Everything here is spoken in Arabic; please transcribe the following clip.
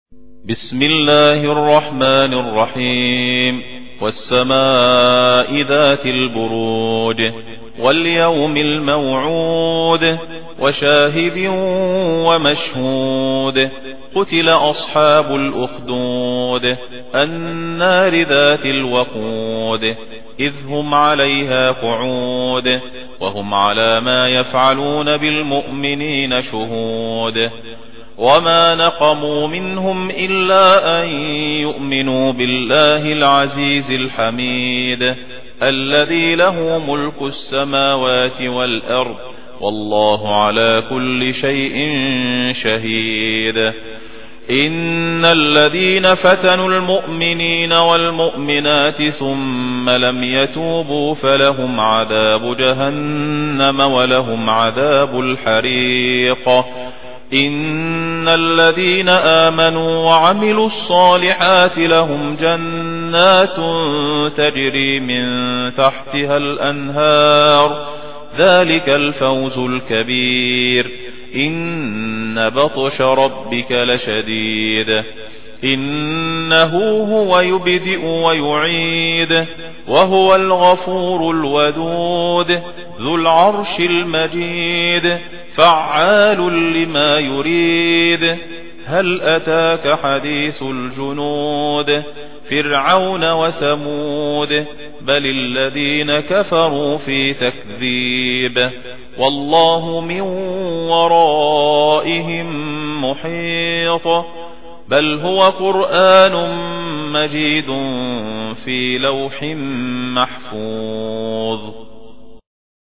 بسم الله الرحمن الرحيم. والسماء ذات البروج واليوم الموعود وشاهد ومشهود. قتل أصحاب الأخدود النار ذات الوقود إذ هم عليها قعود وهم على ما يفعلون بالمؤمنين شهود. وما نقموا منهم إلا أن يؤمنوا بالله العزيز الحميد الذي له ملك السماوات والأرض والله على كل شيء شهيد. إن الذين فتنوا المؤمنين والمؤمنات ثم لم يتوبوا فلهم عذاب جهنم ولهم عذاب الحريق. إن الذين آمنوا وعملوا الصالحات لهم جنات تجري من تحتها الأنهار ذلك الفوز الكبير. إن بطش ربك لشديد إنه هو يبدئ ويعيد وهو الغفور الودود ذو العرش المجيد فعال لما يريد. هل أتاك حديث الجنود فرعون وثمود بل الذين كفروا في تكذيب والله من ورائهم محيط. بل هو قرآن مجيد في لوح محفوظ.